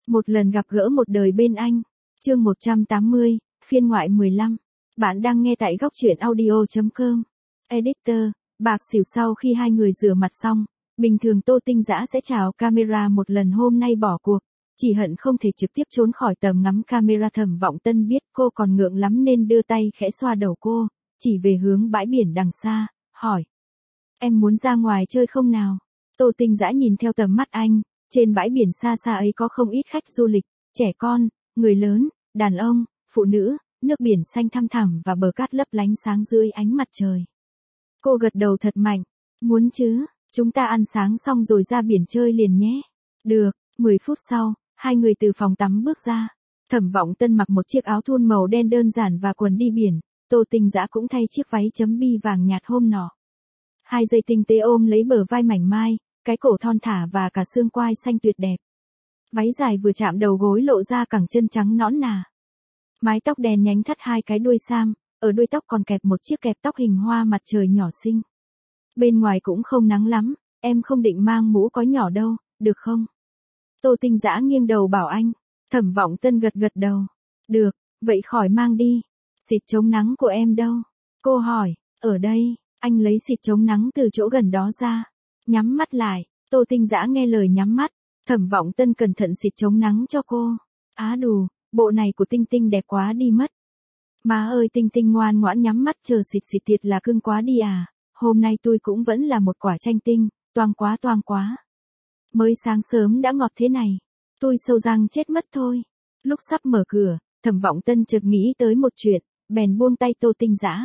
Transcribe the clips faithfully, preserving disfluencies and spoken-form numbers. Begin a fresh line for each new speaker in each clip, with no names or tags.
Một lần gặp gỡ một đời bên anh. Chương một trăm tám mươi, phiên ngoại mười lăm. Bạn đang nghe tại góc truyện audio chấm com. Editor, bạc xỉu. Sau khi hai người rửa mặt xong, bình thường Tô Tinh Dã sẽ chào camera một lần, hôm nay bỏ cuộc. Chỉ hận không thể trực tiếp trốn khỏi tầm ngắm camera. Thẩm Vọng Tân biết cô còn ngượng lắm nên đưa tay khẽ xoa đầu cô, chỉ về hướng bãi biển đằng xa, hỏi. Em muốn ra ngoài chơi không nào? Tô Tinh Dã nhìn theo tầm mắt anh, trên bãi biển xa xa ấy có không ít khách du lịch, trẻ con, người lớn, đàn ông, phụ nữ, nước biển xanh thăm thẳm và bờ cát lấp lánh sáng dưới ánh mặt trời. Cô gật đầu thật mạnh, muốn chứ, chúng ta ăn sáng xong rồi ra biển chơi liền nhé. Được. mười phút sau, hai người từ phòng tắm bước ra. Thẩm Vọng Tân mặc một chiếc áo thun màu đen đơn giản và quần đi biển, Tô Tinh Dã cũng thay chiếc váy chấm bi vàng nhạt hôm nọ. Hai dây tinh tế ôm lấy bờ vai mảnh mai, cái cổ thon thả và cả xương quai xanh tuyệt đẹp. Váy dài vừa chạm đầu gối lộ ra cẳng chân trắng nõn nà. Mái tóc đen nhánh thắt hai cái đuôi sam, ở đuôi tóc còn kẹp một chiếc kẹp tóc hình hoa mặt trời nhỏ xinh. Bên ngoài cũng không nắng lắm, em không định mang mũ có nhỏ đâu, được không? Tô Tinh Dã nghiêng đầu bảo anh. Thẩm Vọng Tân gật gật đầu. Được, vậy khỏi mang đi. Xịt chống nắng của em đâu? Cô hỏi. Ở đây. Anh lấy xịt chống nắng từ chỗ gần đó ra. Nhắm mắt lại. Tô Tinh Dã nghe lời nhắm mắt. Thẩm Vọng Tân cẩn thận xịt chống nắng cho cô. Á đù, bộ này của Tinh Tinh đẹp quá đi mất. Má ơi, Tinh Tinh ngoan ngoãn nhắm mắt chờ xịt xịt, thiệt là cưng quá đi à. Hôm nay tôi cũng vẫn là một quả chanh tinh, toang quá toang quá. Mới sáng sớm đã ngọt thế này. Tôi sâu răng chết mất thôi. Lúc sắp mở cửa, Thẩm Vọng Tân chợt nghĩ tới một chuyện, bèn buông tay Tô Tinh Dã.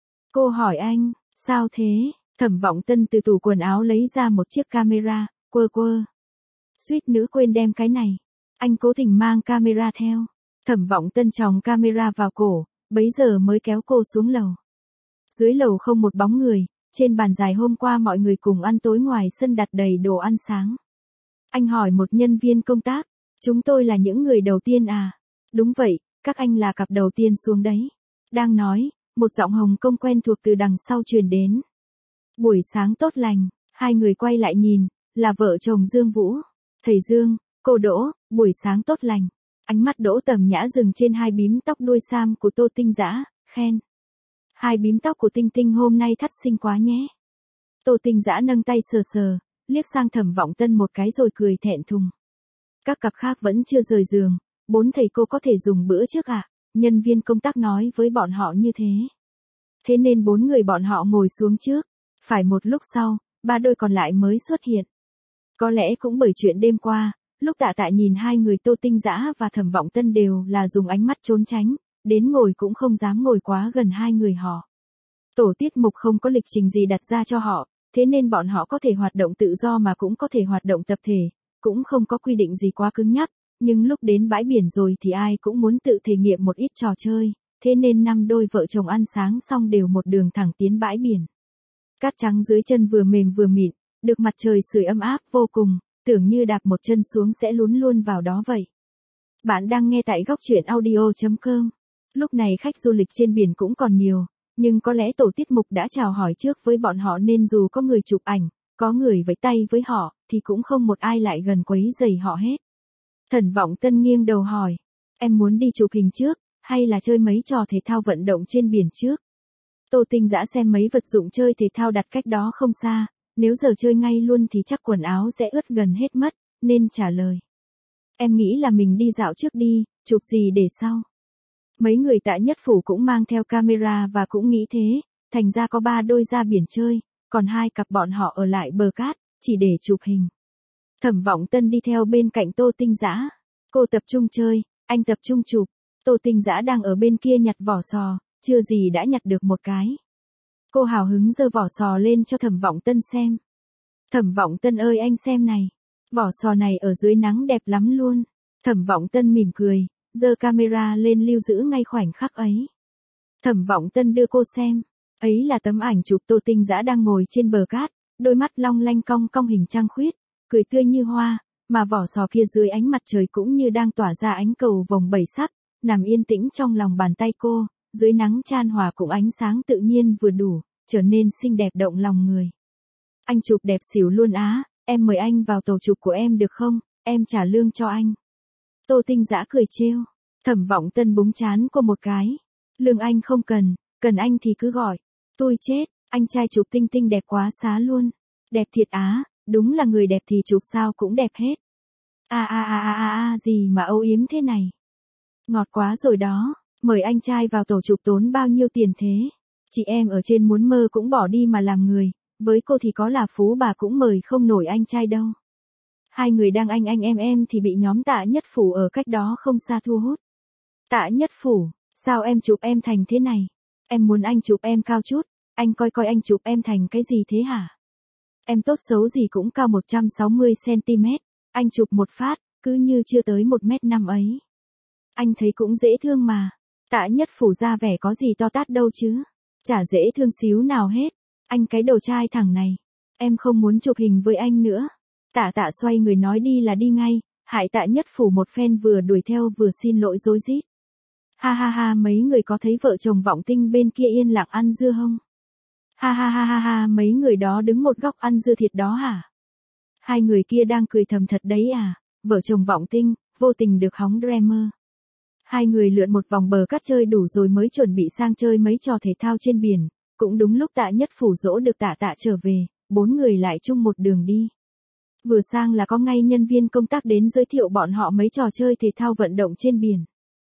Cô hỏi anh, sao thế? Thẩm Vọng Tân từ tủ quần áo lấy ra một chiếc camera, quơ quơ. Suýt nữa quên đem cái này. Anh cố tình mang camera theo. Thẩm Vọng Tân chòng camera vào cổ, bấy giờ mới kéo cô xuống lầu. Dưới lầu không một bóng người, trên bàn dài hôm qua mọi người cùng ăn tối ngoài sân đặt đầy đồ ăn sáng. Anh hỏi một nhân viên công tác, chúng tôi là những người đầu tiên à? Đúng vậy, các anh là cặp đầu tiên xuống đấy. Đang nói, một giọng Hồng Kông quen thuộc từ đằng sau truyền đến. Buổi sáng tốt lành, hai người quay lại nhìn, là vợ chồng Dương Vũ. Thầy Dương, cô Đỗ, buổi sáng tốt lành. Ánh mắt Đỗ Tầm Nhã dừng trên hai bím tóc đuôi sam của Tô Tinh Dã, khen. Hai bím tóc của Tinh Tinh hôm nay thắt xinh quá nhé. Tô Tinh Dã nâng tay sờ sờ, liếc sang Thẩm Vọng Tân một cái rồi cười thẹn thùng. Các cặp khác vẫn chưa rời giường, bốn thầy cô có thể dùng bữa trước ạ, à? Nhân viên công tác nói với bọn họ như thế. Thế nên bốn người bọn họ ngồi xuống trước, phải một lúc sau, ba đôi còn lại mới xuất hiện. Có lẽ cũng bởi chuyện đêm qua, lúc Tạ Tạ nhìn hai người Tô Tinh Dã và Thẩm Vọng Tân đều là dùng ánh mắt trốn tránh, đến ngồi cũng không dám ngồi quá gần hai người họ. Tổ tiết mục không có lịch trình gì đặt ra cho họ, thế nên bọn họ có thể hoạt động tự do mà cũng có thể hoạt động tập thể, cũng không có quy định gì quá cứng nhắc, nhưng lúc đến bãi biển rồi thì ai cũng muốn tự thể nghiệm một ít trò chơi, thế nên năm đôi vợ chồng ăn sáng xong đều một đường thẳng tiến bãi biển. Cát trắng dưới chân vừa mềm vừa mịn, được mặt trời sưởi ấm áp vô cùng, tưởng như đạp một chân xuống sẽ lún luôn vào đó vậy. Bạn đang nghe tại góc truyện audio chấm com. Lúc này khách du lịch trên biển cũng còn nhiều, nhưng có lẽ tổ tiết mục đã chào hỏi trước với bọn họ nên dù có người chụp ảnh, có người vẫy tay với họ, thì cũng không một ai lại gần quấy rầy họ hết. Thẩm Vọng Tân nghiêng đầu hỏi, em muốn đi chụp hình trước, hay là chơi mấy trò thể thao vận động trên biển trước? Tô Tinh Dã xem mấy vật dụng chơi thể thao đặt cách đó không xa, nếu giờ chơi ngay luôn thì chắc quần áo sẽ ướt gần hết mất, nên trả lời. Em nghĩ là mình đi dạo trước đi, chụp gì để sau. Mấy người Tạ Nhất Phủ cũng mang theo camera và cũng nghĩ thế, thành ra có ba đôi ra biển chơi, còn hai cặp bọn họ ở lại bờ cát, chỉ để chụp hình. Thẩm Vọng Tân đi theo bên cạnh Tô Tinh Dã. Cô tập trung chơi, anh tập trung chụp. Tô Tinh Dã đang ở bên kia nhặt vỏ sò, chưa gì đã nhặt được một cái. Cô hào hứng giơ vỏ sò lên cho Thẩm Vọng Tân xem. Thẩm Vọng Tân ơi anh xem này, vỏ sò này ở dưới nắng đẹp lắm luôn. Thẩm Vọng Tân mỉm cười, giơ camera lên lưu giữ ngay khoảnh khắc ấy. Thẩm Vọng Tân đưa cô xem, ấy là tấm ảnh chụp Tô Tinh Dã đang ngồi trên bờ cát, đôi mắt long lanh cong cong hình trăng khuyết, cười tươi như hoa, mà vỏ sò kia dưới ánh mặt trời cũng như đang tỏa ra ánh cầu vồng bảy sắc, nằm yên tĩnh trong lòng bàn tay cô, dưới nắng chan hòa cùng ánh sáng tự nhiên vừa đủ, trở nên xinh đẹp động lòng người. Anh chụp đẹp xỉu luôn á, em mời anh vào tổ chụp của em được không, em trả lương cho anh. Tô Tinh Dã cười trêu. Thẩm Vọng Tân búng trán cô một cái. Lương Anh không cần, cần anh thì cứ gọi. Tôi chết, anh trai chụp Tinh Tinh đẹp quá xá luôn. Đẹp thiệt á, đúng là người đẹp thì chụp sao cũng đẹp hết. À à à à à à gì mà âu yếm thế này. Ngọt quá rồi đó, mời anh trai vào tổ chụp tốn bao nhiêu tiền thế? Chị em ở trên muốn mơ cũng bỏ đi mà làm người, với cô thì có là phú bà cũng mời không nổi anh trai đâu. Hai người đang anh anh em em thì bị nhóm Tạ Nhất Phủ ở cách đó không xa thu hút. Tạ Nhất Phủ, sao em chụp em thành thế này? Em muốn anh chụp em cao chút, anh coi coi anh chụp em thành cái gì thế hả? Em tốt xấu gì cũng cao một trăm sáu mươi xăng ti mét, anh chụp một phát, cứ như chưa tới một mét năm ấy. Anh thấy cũng dễ thương mà. Tạ Nhất Phủ ra vẻ có gì to tát đâu chứ. Chả dễ thương xíu nào hết. Anh cái đồ trai thẳng này. Em không muốn chụp hình với anh nữa. Tạ Tạ xoay người nói đi là đi ngay, hại Tạ Nhất Phủ một phen vừa đuổi theo vừa xin lỗi rối rít. Ha ha ha, mấy người có thấy vợ chồng Vọng Tinh bên kia yên lặng ăn dưa không? Ha ha ha ha ha, mấy người đó đứng một góc ăn dưa thiệt đó hả? Hai người kia đang cười thầm thật đấy à, vợ chồng Vọng Tinh, vô tình được hóng Dreamer. Hai người lượn một vòng bờ cát chơi đủ rồi mới chuẩn bị sang chơi mấy trò thể thao trên biển, cũng đúng lúc Tạ Nhất Phủ dỗ được Tạ Tạ trở về, bốn người lại chung một đường đi. Vừa sang là có ngay nhân viên công tác đến giới thiệu bọn họ mấy trò chơi thể thao vận động trên biển.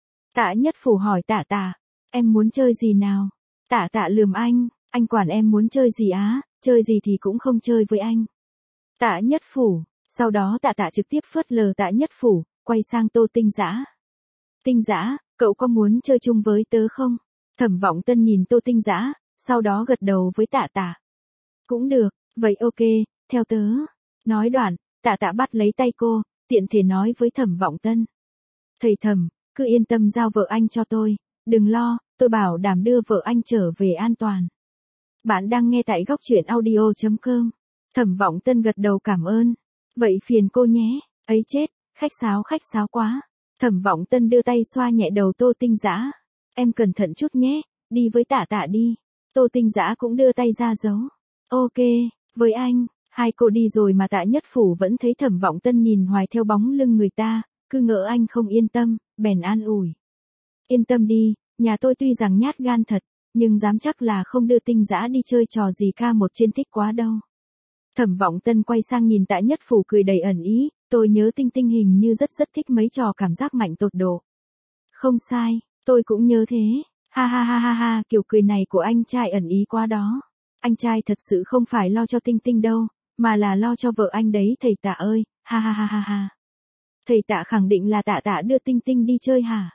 Tạ Nhất Phủ hỏi Tạ Tạ, em muốn chơi gì nào? Tạ Tạ lườm anh, anh quản em muốn chơi gì á, chơi gì thì cũng không chơi với anh. Tạ Nhất Phủ, sau đó Tạ Tạ trực tiếp phớt lờ Tạ Nhất Phủ, quay sang Tô Tinh Dã. Tinh Dã, cậu có muốn chơi chung với tớ không? Thẩm Vọng Tân nhìn Tô Tinh Dã, sau đó gật đầu với Tạ Tạ. Cũng được, vậy ok, theo tớ. Nói đoạn, Tạ Tạ bắt lấy tay cô, tiện thể nói với Thẩm Vọng Tân. Thầy Thẩm, cứ yên tâm giao vợ anh cho tôi, đừng lo, tôi bảo đảm đưa vợ anh trở về an toàn. Bạn đang nghe tại góc truyện audio chấm com. Thẩm Vọng Tân gật đầu cảm ơn. Vậy phiền cô nhé, ấy chết, khách sáo khách sáo quá. Thẩm Vọng Tân đưa tay xoa nhẹ đầu Tô Tinh Dã. Em cẩn thận chút nhé, đi với Tạ Tạ đi. Tô Tinh Dã cũng đưa tay ra dấu. Ok, với anh, hai cô đi rồi mà Tạ Nhất Phủ vẫn thấy Thẩm Vọng Tân nhìn hoài theo bóng lưng người ta, cứ ngỡ anh không yên tâm, bèn an ủi. Yên tâm đi, nhà tôi tuy rằng nhát gan thật, nhưng dám chắc là không đưa Tinh Dã đi chơi trò gì ca một trên thích quá đâu. Thẩm Vọng Tân quay sang nhìn Tạ Nhất Phủ cười đầy ẩn ý, tôi nhớ Tinh Tinh hình như rất rất thích mấy trò cảm giác mạnh tột độ. Không sai, tôi cũng nhớ thế, ha ha ha ha ha, kiểu cười này của anh trai ẩn ý quá đó. Anh trai thật sự không phải lo cho Tinh Tinh đâu, mà là lo cho vợ anh đấy thầy Tạ ơi, ha ha ha ha ha. Thầy Tạ khẳng định là Tạ Tạ đưa Tinh Tinh đi chơi hả?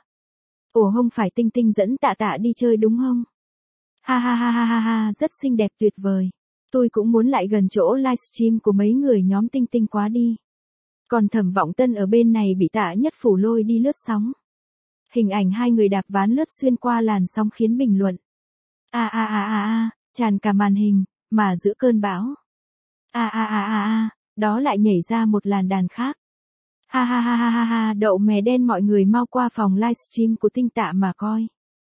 Ủa không phải Tinh Tinh dẫn Tạ Tạ đi chơi đúng không? Ha ha ha ha ha ha, rất xinh đẹp tuyệt vời. Tôi cũng muốn lại gần chỗ livestream của mấy người nhóm Tinh Tinh quá đi. Còn Thẩm Vọng Tân ở bên này bị Tạ Nhất Phủ lôi đi lướt sóng. Hình ảnh hai người đạp ván lướt xuyên qua làn sóng khiến bình luận. A a a a a, tràn cả màn hình, mà giữa cơn bão. A a a a a, đó lại nhảy ra một làn đàn khác. Ha ha ha ha ha ha, đậu mè đen mọi người mau qua phòng livestream của Tinh Tạ mà coi.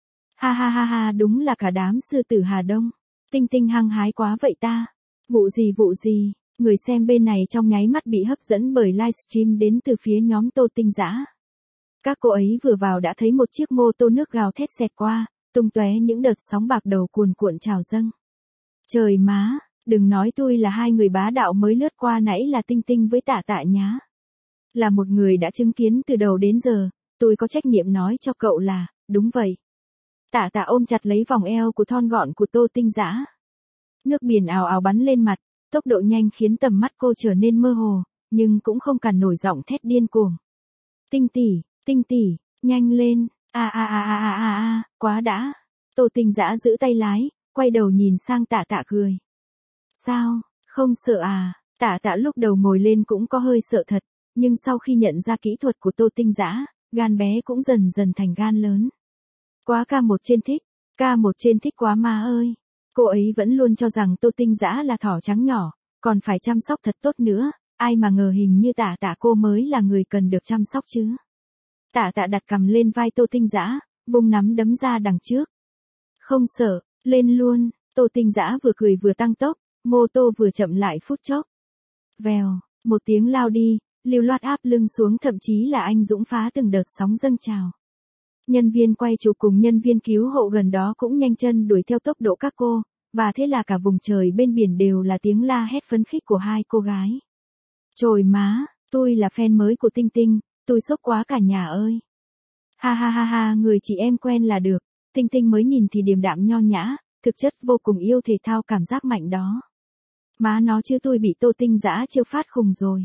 Ha ha ha ha, đúng là cả đám sư tử Hà Đông. Tinh Tinh hăng hái quá vậy ta. Vụ gì vụ gì, người xem bên này trong nháy mắt bị hấp dẫn bởi livestream đến từ phía nhóm Tô Tinh Dã. Các cô ấy vừa vào đã thấy một chiếc mô tô nước gào thét xẹt qua, tung tóe những đợt sóng bạc đầu cuồn cuộn trào dâng. Trời má, đừng nói tôi là hai người bá đạo mới lướt qua nãy là Tinh Tinh với Tạ Tạ nhá. Là một người đã chứng kiến từ đầu đến giờ, tôi có trách nhiệm nói cho cậu là, đúng vậy. Tạ Tạ ôm chặt lấy vòng eo của thon gọn của Tô Tinh Dã. Nước biển ào ào bắn lên mặt, tốc độ nhanh khiến tầm mắt cô trở nên mơ hồ, nhưng cũng không cản nổi giọng thét điên cuồng. Tinh tỷ, Tinh tỷ, nhanh lên, a a a a a a a, quá đã. Tô Tinh Dã giữ tay lái, quay đầu nhìn sang Tạ Tạ cười. Sao, không sợ à? Tạ Tạ lúc đầu ngồi lên cũng có hơi sợ thật, nhưng sau khi nhận ra kỹ thuật của Tô Tinh Dã, gan bé cũng dần dần thành gan lớn. Quá ca một trên thích, ca một trên thích quá ma ơi. Cô ấy vẫn luôn cho rằng Tô Tinh Dã là thỏ trắng nhỏ, còn phải chăm sóc thật tốt nữa, ai mà ngờ hình như Tạ Tạ cô mới là người cần được chăm sóc chứ. Tạ Tạ đặt cằm lên vai Tô Tinh Dã, vung nắm đấm ra đằng trước. Không sợ, lên luôn. Tô Tinh Dã vừa cười vừa tăng tốc, mô tô vừa chậm lại phút chốc. Vèo, một tiếng lao đi, lưu loát áp lưng xuống, thậm chí là anh dũng phá từng đợt sóng dâng trào. Nhân viên quay chụp cùng nhân viên cứu hộ gần đó cũng nhanh chân đuổi theo tốc độ các cô, và thế là cả vùng trời bên biển đều là tiếng la hét phấn khích của hai cô gái. Trời má, tôi là fan mới của Tinh Tinh, tôi sốc quá cả nhà ơi. Ha ha ha ha, người chị em quen là được. Tinh Tinh mới nhìn thì điềm đạm nho nhã, thực chất vô cùng yêu thể thao cảm giác mạnh đó. Má nó chứ, tôi bị Tô Tinh Dã chiêu phát khùng rồi.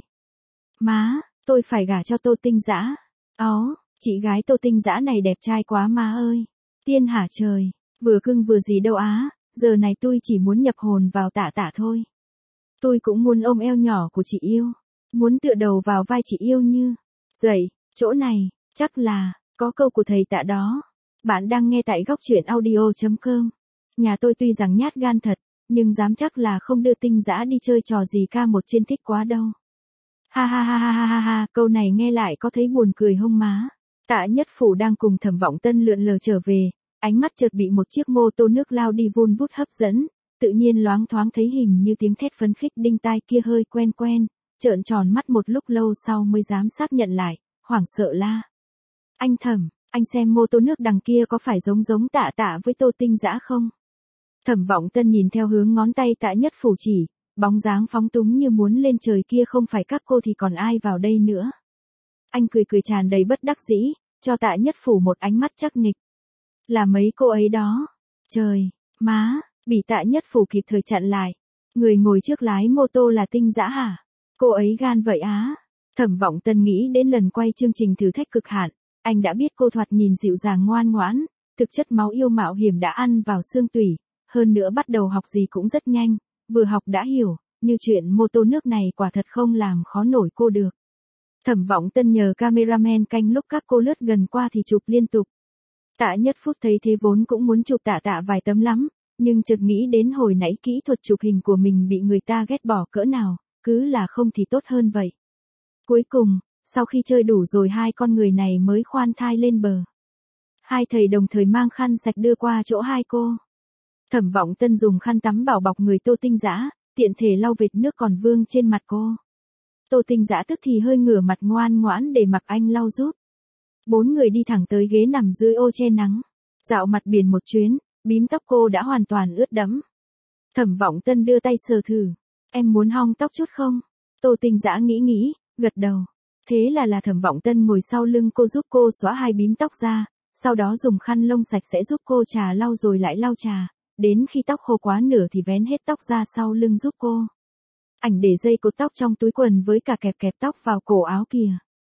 Má, tôi phải gả cho Tô Tinh Dã. Ó, chị gái Tô Tinh Dã này đẹp trai quá má ơi. Tiên hả trời, vừa cưng vừa gì đâu á, giờ này tôi chỉ muốn nhập hồn vào Tạ Tạ thôi. Tôi cũng muốn ôm eo nhỏ của chị yêu, muốn tựa đầu vào vai chị yêu như. Dậy, chỗ này, chắc là, có câu của thầy Tạ đó. Bạn đang nghe tại góc truyện audio.com. Nhà tôi tuy rằng nhát gan thật, nhưng dám chắc là không đưa Tinh Dã đi chơi trò gì ca một trên thích quá đâu. Ha ha ha ha ha ha ha, câu này nghe lại có thấy buồn cười hông má. Tạ Nhất Phủ đang cùng Thẩm Vọng Tân lượn lờ trở về, ánh mắt chợt bị một chiếc mô tô nước lao đi vun vút hấp dẫn, tự nhiên loáng thoáng thấy hình như tiếng thét phấn khích đinh tai kia hơi quen quen, trợn tròn mắt một lúc lâu sau mới dám xác nhận lại, hoảng sợ la. Anh Thẩm, anh xem mô tô nước đằng kia có phải giống giống Tạ Tạ với Tô Tinh Dã không? Thẩm Vọng Tân nhìn theo hướng ngón tay Tạ Nhất Phủ chỉ, bóng dáng phóng túng như muốn lên trời kia không phải các cô thì còn ai vào đây nữa. Anh cười cười tràn đầy bất đắc dĩ, cho Tạ Nhất Phủ một ánh mắt chắc nịch. Là mấy cô ấy đó. Trời, má, bị Tạ Nhất Phủ kịp thời chặn lại. Người ngồi trước lái mô tô là Tinh Dã hả? Cô ấy gan vậy á. Thẩm Vọng Tân nghĩ đến lần quay chương trình thử thách cực hạn, anh đã biết cô thoạt nhìn dịu dàng ngoan ngoãn, thực chất máu yêu mạo hiểm đã ăn vào xương tủy, hơn nữa bắt đầu học gì cũng rất nhanh, vừa học đã hiểu, như chuyện mô tô nước này quả thật không làm khó nổi cô được. Thẩm Vọng Tân nhờ cameraman canh lúc các cô lướt gần qua thì chụp liên tục. Tạ Nhất Phúc thấy thế vốn cũng muốn chụp Tạ Tạ vài tấm lắm, nhưng chợt nghĩ đến hồi nãy kỹ thuật chụp hình của mình bị người ta ghét bỏ cỡ nào, cứ là không thì tốt hơn vậy. Cuối cùng, sau khi chơi đủ rồi hai con người này mới khoan thai lên bờ. Hai thầy đồng thời mang khăn sạch đưa qua chỗ hai cô. Thẩm Vọng Tân dùng khăn tắm bảo bọc người Tô Tinh Dã, tiện thể lau vệt nước còn vương trên mặt cô. Tô Tinh Dã tức thì hơi ngửa mặt ngoan ngoãn để mặc anh lau giúp. Bốn người đi thẳng tới ghế nằm dưới ô che nắng. Dạo mặt biển một chuyến, bím tóc cô đã hoàn toàn ướt đẫm. Thẩm Vọng Tân đưa tay sờ thử. Em muốn hong tóc chút không? Tô Tinh Dã nghĩ nghĩ, gật đầu. Thế là là Thẩm Vọng Tân ngồi sau lưng cô giúp cô xóa hai bím tóc ra, sau đó dùng khăn lông sạch sẽ giúp cô trà lau rồi lại lau trà, đến khi tóc khô quá nửa thì vén hết tóc ra sau lưng giúp cô. Ảnh để dây cột tóc trong túi quần với cả kẹp kẹp tóc vào cổ áo kìa.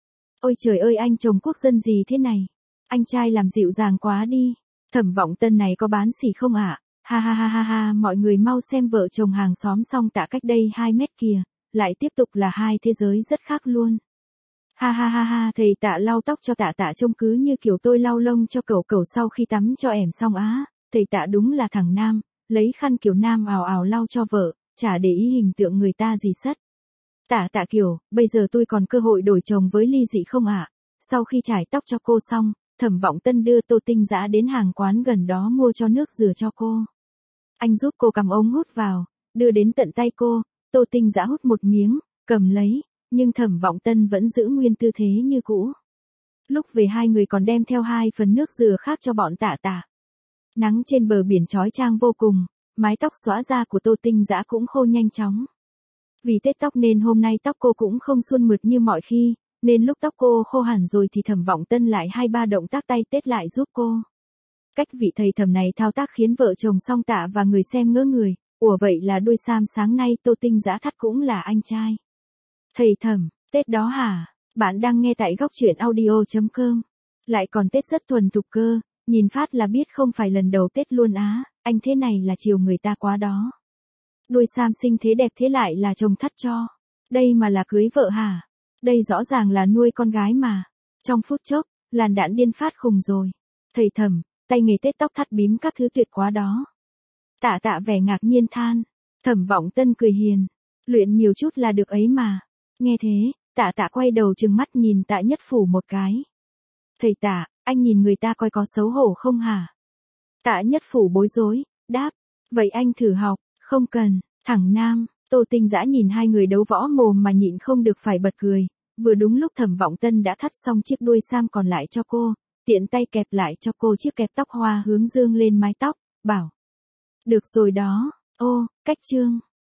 Ôi trời ơi, anh chồng quốc dân gì thế này? Anh trai làm dịu dàng quá đi. Thẩm Vọng Tân này có bán xỉ không ạ? À? Ha ha ha ha ha, mọi người mau xem vợ chồng hàng xóm xong Tạ cách đây hai mét kìa, lại tiếp tục là hai thế giới rất khác luôn. Ha ha ha ha, thầy Tạ lau tóc cho Tạ Tạ trông cứ như kiểu tôi lau lông cho cẩu cẩu sau khi tắm cho ẻm xong á. Thầy Tạ đúng là thằng nam, lấy khăn kiểu nam ào ào lau cho vợ, chả để ý hình tượng người ta gì sất. Tạ Tạ kiểu, bây giờ tôi còn cơ hội đổi chồng với ly dị không ạ? À? Sau khi chải tóc cho cô xong, Thẩm Vọng Tân đưa Tô Tinh Dã đến hàng quán gần đó mua cho nước rửa cho cô. Anh giúp cô cầm ống hút vào, đưa đến tận tay cô, Tô Tinh Dã hút một miếng, cầm lấy, nhưng Thẩm Vọng Tân vẫn giữ nguyên tư thế như cũ. Lúc về hai người còn đem theo hai phần nước rửa khác cho bọn Tạ Tạ. Nắng trên bờ biển chói chang vô cùng, mái tóc xõa ra của Tô Tinh Dã cũng khô nhanh chóng. Vì tết tóc nên hôm nay tóc cô cũng không suôn mượt như mọi khi, nên lúc tóc cô khô hẳn rồi thì Thẩm Vọng Tân lại hai ba động tác tay tết lại giúp cô. Cách vị thầy Thẩm này thao tác khiến vợ chồng Song Tạ và người xem ngỡ người, ủa vậy là đôi sam sáng nay Tô Tinh Dã thắt cũng là anh trai. Thầy Thẩm, Tết đó hả? Bạn đang nghe tại góc truyện audio.com. Lại còn Tết rất thuần thục cơ, nhìn phát là biết không phải lần đầu Tết luôn á, anh thế này là chiều người ta quá đó. Đôi sam xinh thế đẹp thế lại là chồng thắt cho. Đây mà là cưới vợ hả? Đây rõ ràng là nuôi con gái mà. Trong phút chốc, làn đạn điên phát khùng rồi. Thầy Thẩm, tay nghề tết tóc thắt bím các thứ tuyệt quá đó. Tạ Tạ vẻ ngạc nhiên than. Thẩm Vọng Tân cười hiền. Luyện nhiều chút là được ấy mà. Nghe thế, Tạ Tạ quay đầu trừng mắt nhìn Tạ Nhất Phủ một cái. Thầy Tạ, anh nhìn người ta coi có xấu hổ không hả? Tạ Nhất Phủ bối rối, đáp. Vậy anh thử học, không cần, thẳng nam. Tô Tinh Dã nhìn hai người đấu võ mồm mà nhịn không được phải bật cười. Vừa đúng lúc Thẩm Vọng Tân đã thắt xong chiếc đuôi sam còn lại cho cô, tiện tay kẹp lại cho cô chiếc kẹp tóc hoa hướng dương lên mái tóc, bảo. Được rồi đó, ô, cách trương.